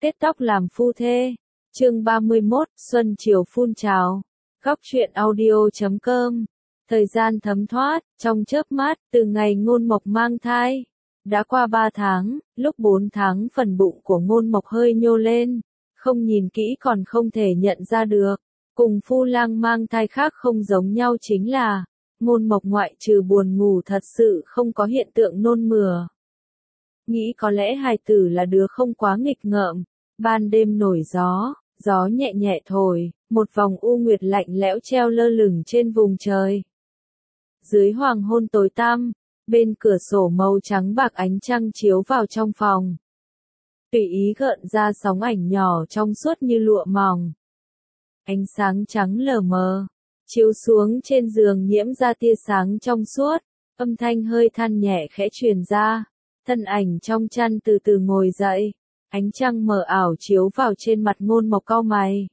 Kết tóc làm phu thê. Chương 31, Xuân chiều phun trào. Góc truyện audio.com. Thời gian thấm thoát, trong chớp mắt, từ ngày Ngôn Mộc mang thai. Đã qua 3 tháng, lúc 4 tháng phần bụng của Ngôn Mộc hơi nhô lên. Không nhìn kỹ còn không thể nhận ra được. Cùng Phu Lang mang thai khác không giống nhau chính là, Ngôn Mộc ngoại trừ buồn ngủ thật sự không có hiện tượng nôn mửa. Nghĩ có lẽ hài tử là đứa không quá nghịch ngợm. Ban đêm nổi gió, gió nhẹ nhẹ thổi, một vòng u nguyệt lạnh lẽo treo lơ lửng trên vùng trời. Dưới hoàng hôn tối tăm, bên cửa sổ màu trắng bạc ánh trăng chiếu vào trong phòng. Tùy ý gợn ra sóng ảnh nhỏ trong suốt như lụa mỏng. Ánh sáng trắng lờ mờ, chiếu xuống trên giường nhiễm ra tia sáng trong suốt, âm thanh hơi than nhẹ khẽ truyền ra, thân ảnh trong chăn từ từ ngồi dậy. Ánh trăng mờ ảo chiếu vào trên mặt Ngôn Mộc cau mày.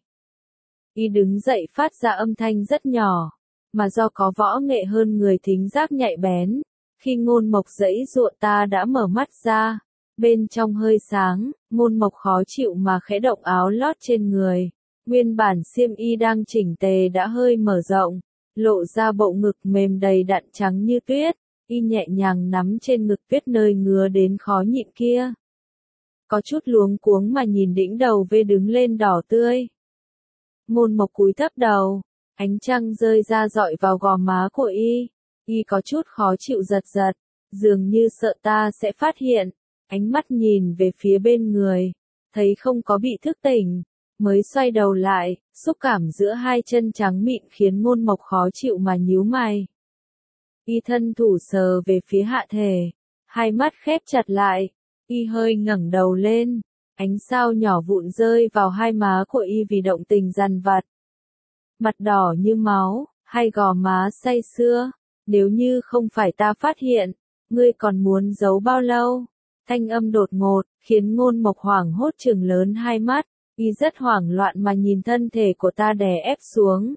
Y đứng dậy phát ra âm thanh rất nhỏ, mà do có võ nghệ hơn người thính giác nhạy bén. Khi Ngôn Mộc giãy giụa ta đã mở mắt ra, bên trong hơi sáng, Ngôn Mộc khó chịu mà khẽ động áo lót trên người. Nguyên bản xiêm y đang chỉnh tề đã hơi mở rộng, lộ ra bộ ngực mềm đầy đặn trắng như tuyết. Y nhẹ nhàng nắm trên ngực tuyết nơi ngứa đến khó nhịn kia. Có chút luống cuống mà nhìn đỉnh đầu vê đứng lên đỏ tươi. Ngôn Mộc cúi thấp đầu, ánh trăng rơi ra dọi vào gò má của y. Y có chút khó chịu giật giật, dường như sợ ta sẽ phát hiện. Ánh mắt nhìn về phía bên người, thấy không có bị thức tỉnh, mới xoay đầu lại, xúc cảm giữa hai chân trắng mịn khiến Ngôn Mộc khó chịu mà nhíu mày. Y thân thủ sờ về phía hạ thể, hai mắt khép chặt lại. Y hơi ngẩng đầu lên, ánh sao nhỏ vụn rơi vào hai má của y vì động tình dằn vặt. Mặt đỏ như máu, hai gò má say sưa, nếu như không phải ta phát hiện, ngươi còn muốn giấu bao lâu? Thanh âm đột ngột, khiến Ngôn Mộc hoảng hốt trừng lớn hai mắt, y rất hoảng loạn mà nhìn thân thể của ta đè ép xuống.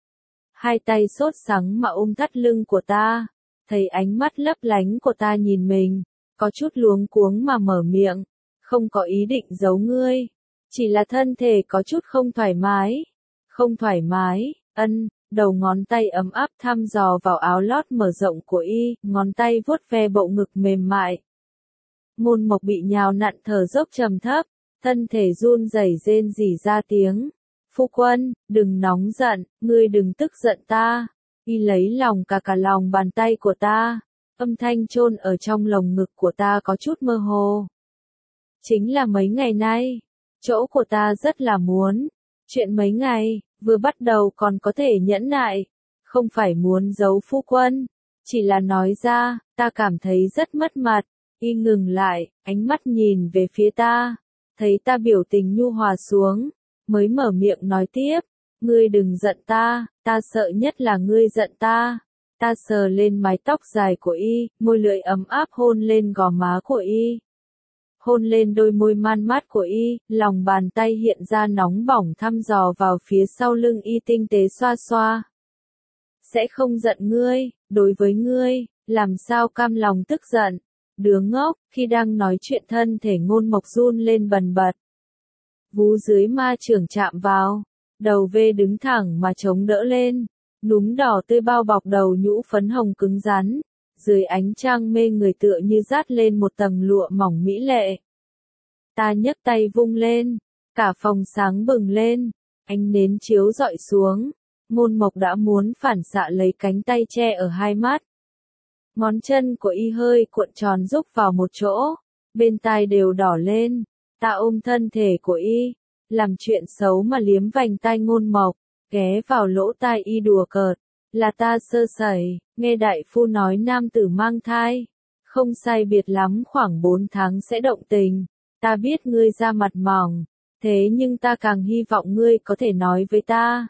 Hai tay sốt sắng mà ôm thắt lưng của ta, thấy ánh mắt lấp lánh của ta nhìn mình. Có chút luống cuống mà mở miệng, không có ý định giấu ngươi, chỉ là thân thể có chút không thoải mái. Không thoải mái, đầu ngón tay ấm áp thăm dò vào áo lót mở rộng của y, ngón tay vuốt ve bộ ngực mềm mại. Ngôn Mộc bị nhào nặn thở dốc trầm thấp, thân thể run rẩy rên rỉ ra tiếng. Phu quân, đừng nóng giận, ngươi đừng tức giận ta. Y lấy lòng cả lòng bàn tay của ta. Âm thanh chôn ở trong lồng ngực của ta có chút mơ hồ. Chính là mấy ngày nay, chỗ của ta rất là muốn. Chuyện mấy ngày, vừa bắt đầu còn có thể nhẫn nại. Không phải muốn giấu phu quân, chỉ là nói ra, ta cảm thấy rất mất mặt. Y ngừng lại, ánh mắt nhìn về phía ta. Thấy ta biểu tình nhu hòa xuống, mới mở miệng nói tiếp. Ngươi đừng giận ta sợ nhất là ngươi giận ta. Ta sờ lên mái tóc dài của y, môi lưỡi ấm áp hôn lên gò má của y. Hôn lên đôi môi man mát của y, lòng bàn tay hiện ra nóng bỏng thăm dò vào phía sau lưng y tinh tế xoa xoa. Sẽ không giận ngươi, đối với ngươi, làm sao cam lòng tức giận. Đứa ngốc, khi đang nói chuyện thân thể Ngôn Mộc run lên bần bật. Vú dưới ma chưởng chạm vào, đầu vê đứng thẳng mà chống đỡ lên. Núm đỏ tươi bao bọc đầu nhũ phấn hồng cứng rắn, dưới ánh trăng mê người tựa như dát lên một tầng lụa mỏng mỹ lệ. Ta nhấc tay vung lên, cả phòng sáng bừng lên, ánh nến chiếu rọi xuống, Ngôn Mộc đã muốn phản xạ lấy cánh tay che ở hai mắt. Ngón chân của y hơi cuộn tròn rúc vào một chỗ, bên tai đều đỏ lên, ta ôm thân thể của y, làm chuyện xấu mà liếm vành tai Ngôn Mộc. Ghé vào lỗ tai y đùa cợt, là ta sơ sẩy, nghe đại phu nói nam tử mang thai, không sai biệt lắm khoảng 4 tháng sẽ động tình, ta biết ngươi da mặt mỏng, thế nhưng ta càng hy vọng ngươi có thể nói với ta.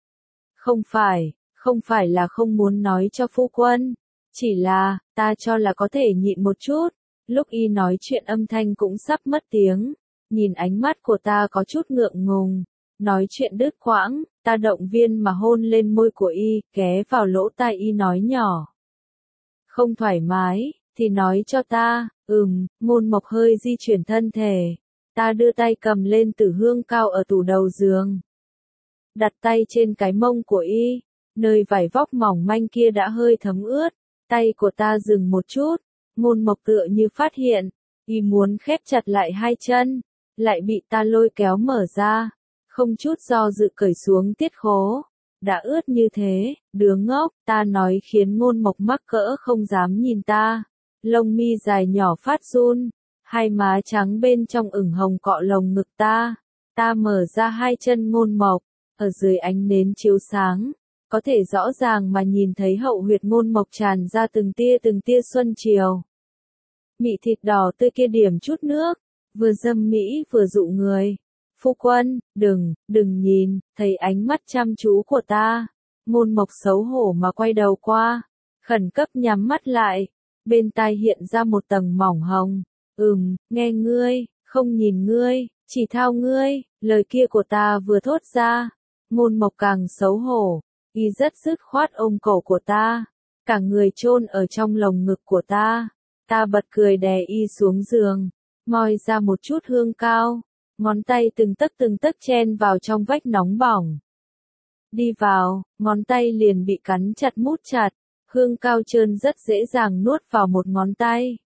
Không phải là không muốn nói cho phu quân, chỉ là, ta cho là có thể nhịn một chút, lúc y nói chuyện âm thanh cũng sắp mất tiếng, nhìn ánh mắt của ta có chút ngượng ngùng. Nói chuyện đứt quãng, ta động viên mà hôn lên môi của y, ghé vào lỗ tai y nói nhỏ. Không thoải mái, thì nói cho ta. Ngôn Mộc hơi di chuyển thân thể. Ta đưa tay cầm lên tử hương cao ở tủ đầu giường. Đặt tay trên cái mông của y, nơi vải vóc mỏng manh kia đã hơi thấm ướt. Tay của ta dừng một chút, Ngôn Mộc tựa như phát hiện, y muốn khép chặt lại hai chân, lại bị ta lôi kéo mở ra, không chút do dự cởi xuống tiết khố. Đã ướt như thế, đứa ngốc, ta nói khiến Ngôn Mộc mắc cỡ không dám nhìn ta. Lông mi dài nhỏ phát run, hai má trắng bên trong ửng hồng cọ lồng ngực ta. Ta mở ra hai chân Ngôn Mộc, ở dưới ánh nến chiếu sáng, có thể rõ ràng mà nhìn thấy hậu huyệt Ngôn Mộc tràn ra từng tia xuân chiều. Mị thịt đỏ tươi kia điểm chút nước, vừa dâm mỹ vừa dụ người. Phu quân, đừng nhìn, thấy ánh mắt chăm chú của ta. Ngôn Mộc xấu hổ mà quay đầu qua, khẩn cấp nhắm mắt lại, bên tai hiện ra một tầng mỏng hồng. Nghe ngươi, không nhìn ngươi, chỉ thao ngươi, lời kia của ta vừa thốt ra. Ngôn Mộc càng xấu hổ, y rất dứt khoát ôm cổ của ta, cả người chôn ở trong lồng ngực của ta. Ta bật cười đè y xuống giường, moi ra một chút hương cao, ngón tay từng tấc chen vào trong vách nóng bỏng. Đi vào, ngón tay liền bị cắn chặt mút chặt, hương cao trơn rất dễ dàng nuốt vào một ngón tay.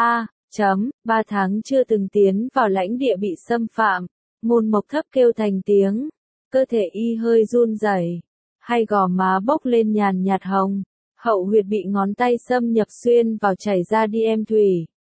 3 tháng chưa từng tiến vào lãnh địa bị xâm phạm, Ngôn Mộc thấp kêu thành tiếng, cơ thể y hơi run rẩy, hai gò má bốc lên nhàn nhạt hồng, hậu huyệt bị ngón tay xâm nhập xuyên vào chảy ra đi em thủy.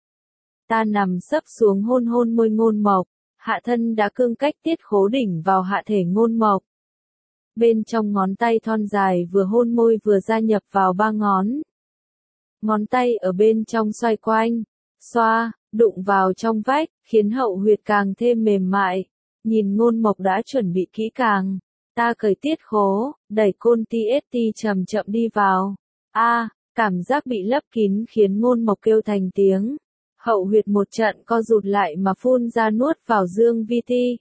Ta nằm sấp xuống hôn môi Ngôn Mộc, hạ thân đã cương cách tiết khố đỉnh vào hạ thể Ngôn Mộc. Bên trong ngón tay thon dài vừa hôn môi vừa gia nhập vào 3 ngón. Ngón tay ở bên trong xoay quanh, xoa, đụng vào trong vách, khiến hậu huyệt càng thêm mềm mại. Nhìn Ngôn Mộc đã chuẩn bị kỹ càng, ta cởi tiết khố, đẩy côn TST chậm chậm đi vào. Cảm giác bị lấp kín khiến Ngôn Mộc kêu thành tiếng. Hậu huyệt một trận co rụt lại mà phun ra nuốt vào dương vi ti.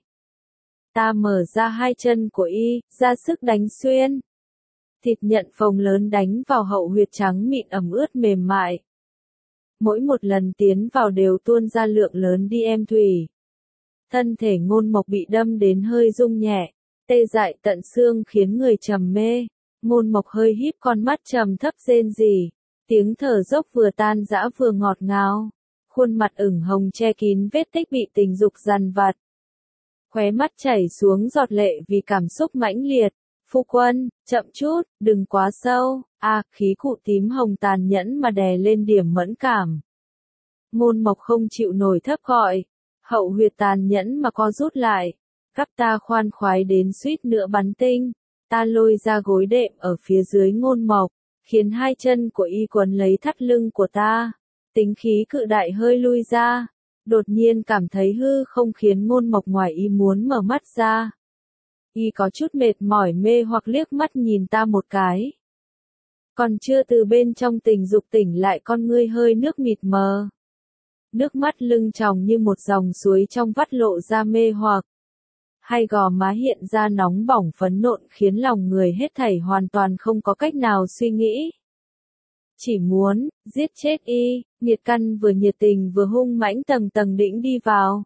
Ta mở ra hai chân của y, ra sức đánh xuyên. Thịt nhận phồng lớn đánh vào hậu huyệt trắng mịn ẩm ướt mềm mại. Mỗi một lần tiến vào đều tuôn ra lượng lớn đi em thủy. Thân thể Ngôn Mộc bị đâm đến hơi rung nhẹ, tê dại tận xương khiến người trầm mê. Ngôn Mộc hơi híp con mắt trầm thấp rên rỉ, tiếng thở dốc vừa tan rã vừa ngọt ngào. Khuôn mặt ửng hồng che kín vết tích bị tình dục dằn vặt. Khóe mắt chảy xuống giọt lệ vì cảm xúc mãnh liệt. Phu quân, chậm chút, đừng quá sâu. Khí cụ tím hồng tàn nhẫn mà đè lên điểm mẫn cảm. Ngôn Mộc không chịu nổi thấp gọi. Hậu huyệt tàn nhẫn mà co rút lại. Cắp ta khoan khoái đến suýt nữa bắn tinh. Ta lôi ra gối đệm ở phía dưới Ngôn Mộc, khiến hai chân của y quấn lấy thắt lưng của ta. Tính khí cự đại hơi lui ra. Đột nhiên cảm thấy hư không khiến Ngôn Mộc ngoài ý muốn mở mắt ra. Y có chút mệt mỏi mê hoặc liếc mắt nhìn ta một cái. Còn chưa từ bên trong tình dục tỉnh lại con ngươi hơi nước mịt mờ. Nước mắt lưng tròng như một dòng suối trong vắt lộ ra mê hoặc. Hai gò má hiện ra nóng bỏng phấn nộn khiến lòng người hết thảy hoàn toàn không có cách nào suy nghĩ. Chỉ muốn, giết chết y, nhiệt căn vừa nhiệt tình vừa hung mãnh tầng đĩnh đi vào.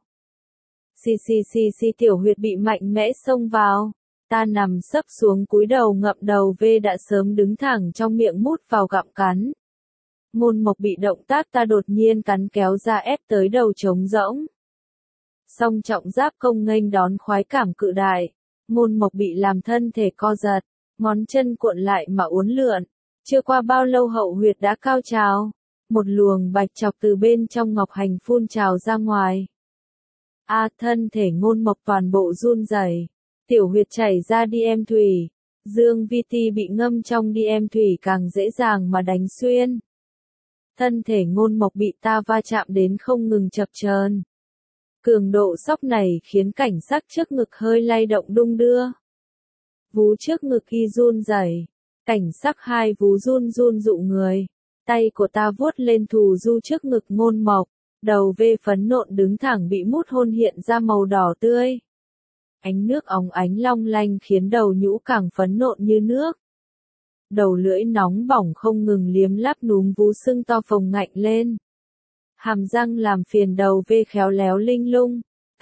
Xì tiểu huyệt bị mạnh mẽ xông vào. Ta nằm sấp xuống cúi đầu ngậm đầu V đã sớm đứng thẳng trong miệng mút vào gặm cắn. Ngôn Mộc bị động tác ta đột nhiên cắn kéo ra ép tới đầu trống rỗng. Song trọng giáp công nghênh đón khoái cảm cự đại. Ngôn Mộc bị làm thân thể co giật, ngón chân cuộn lại mà uốn lượn. Chưa qua bao lâu hậu huyệt đã cao trào. Một luồng bạch chọc từ bên trong ngọc hành phun trào ra ngoài. Thân thể Ngôn Mộc toàn bộ run rẩy. Tiểu huyệt chảy ra đi em thủy. Dương vi ti bị ngâm trong đi em thủy càng dễ dàng mà đánh xuyên. Thân thể Ngôn Mộc bị ta va chạm đến không ngừng chập chờn. Cường độ sốc này khiến cảnh sắc trước ngực hơi lay động đung đưa. Vú trước ngực y run rẩy. Cảnh sắc hai vú run dụ người. Tay của ta vuốt lên thù du trước ngực Ngôn Mộc. Đầu V phấn nộn đứng thẳng bị mút hôn hiện ra màu đỏ tươi. Ánh nước óng ánh long lanh khiến đầu nhũ càng phấn nộn như nước. Đầu lưỡi nóng bỏng không ngừng liếm láp núm vú sưng to phồng ngạnh lên. Hàm răng làm phiền đầu V khéo léo linh lung.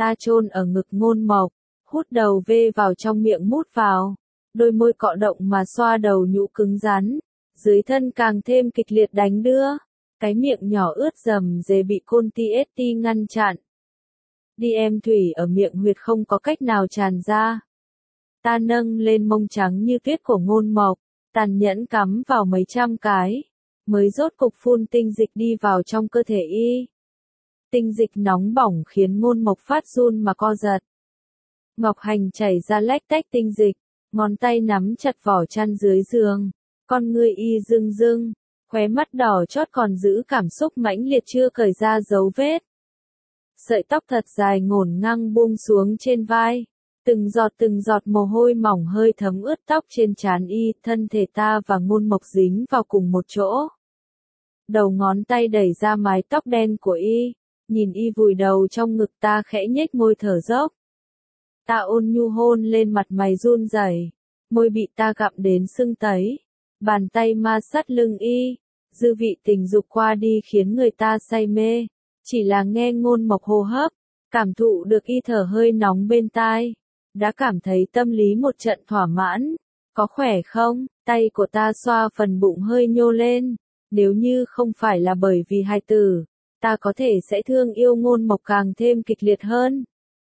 Ta chôn ở ngực Ngôn Mộc, hút đầu vê vào trong miệng mút vào, đôi môi cọ động mà xoa đầu nhũ cứng rắn, dưới thân càng thêm kịch liệt đánh đưa, cái miệng nhỏ ướt rầm rề bị Côn TST ngăn chặn. Đi em thủy ở miệng huyệt không có cách nào tràn ra. Ta nâng lên mông trắng như tuyết của Ngôn Mộc, tàn nhẫn cắm vào mấy trăm cái, mới rốt cục phun tinh dịch đi vào trong cơ thể y. Tinh dịch nóng bỏng khiến Ngôn Mộc phát run mà co giật. Ngọc Hành chảy ra lách tách tinh dịch, ngón tay nắm chặt vỏ chăn dưới giường, con ngươi y rưng rưng, khóe mắt đỏ chót còn giữ cảm xúc mãnh liệt chưa cởi ra dấu vết. Sợi tóc thật dài ngổn ngang buông xuống trên vai, từng giọt mồ hôi mỏng hơi thấm ướt tóc trên trán y, thân thể ta và Ngôn Mộc dính vào cùng một chỗ. Đầu ngón tay đẩy ra mái tóc đen của y, nhìn y vùi đầu trong ngực ta khẽ nhếch môi thở dốc. Ta ôn nhu hôn lên mặt mày run rẩy, môi bị ta gặm đến sưng tấy, bàn tay ma sát lưng y, dư vị tình dục qua đi khiến người ta say mê, chỉ là nghe Ngôn Mộc hô hấp, cảm thụ được y thở hơi nóng bên tai, đã cảm thấy tâm lý một trận thỏa mãn. Có khỏe không? Tay của ta xoa phần bụng hơi nhô lên, nếu như không phải là bởi vì hài tử, ta có thể sẽ thương yêu Ngôn Mộc càng thêm kịch liệt hơn.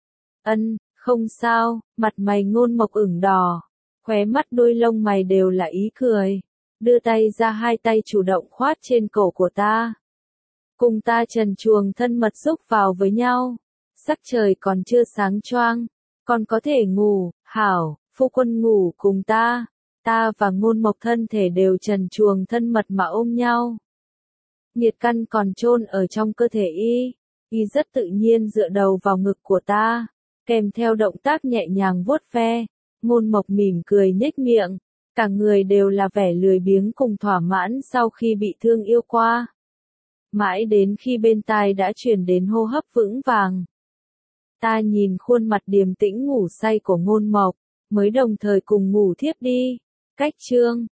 Không sao, mặt mày Ngôn Mộc ửng đỏ, khóe mắt đôi lông mày đều là ý cười, đưa tay ra hai tay chủ động khoát trên cổ của ta. Cùng ta trần truồng thân mật xúc vào với nhau, sắc trời còn chưa sáng choang, còn có thể ngủ, hảo, phu quân ngủ cùng ta và Ngôn Mộc thân thể đều trần truồng thân mật mà ôm nhau. Nhiệt căn còn chôn ở trong cơ thể y rất tự nhiên dựa đầu vào ngực của ta, kèm theo động tác nhẹ nhàng vuốt ve. Ngôn Mộc mỉm cười nhếch miệng, cả người đều là vẻ lười biếng cùng thỏa mãn sau khi bị thương yêu qua. Mãi đến khi bên tai đã truyền đến hô hấp vững vàng, ta nhìn khuôn mặt điềm tĩnh ngủ say của Ngôn Mộc, mới đồng thời cùng ngủ thiếp đi. Cách chương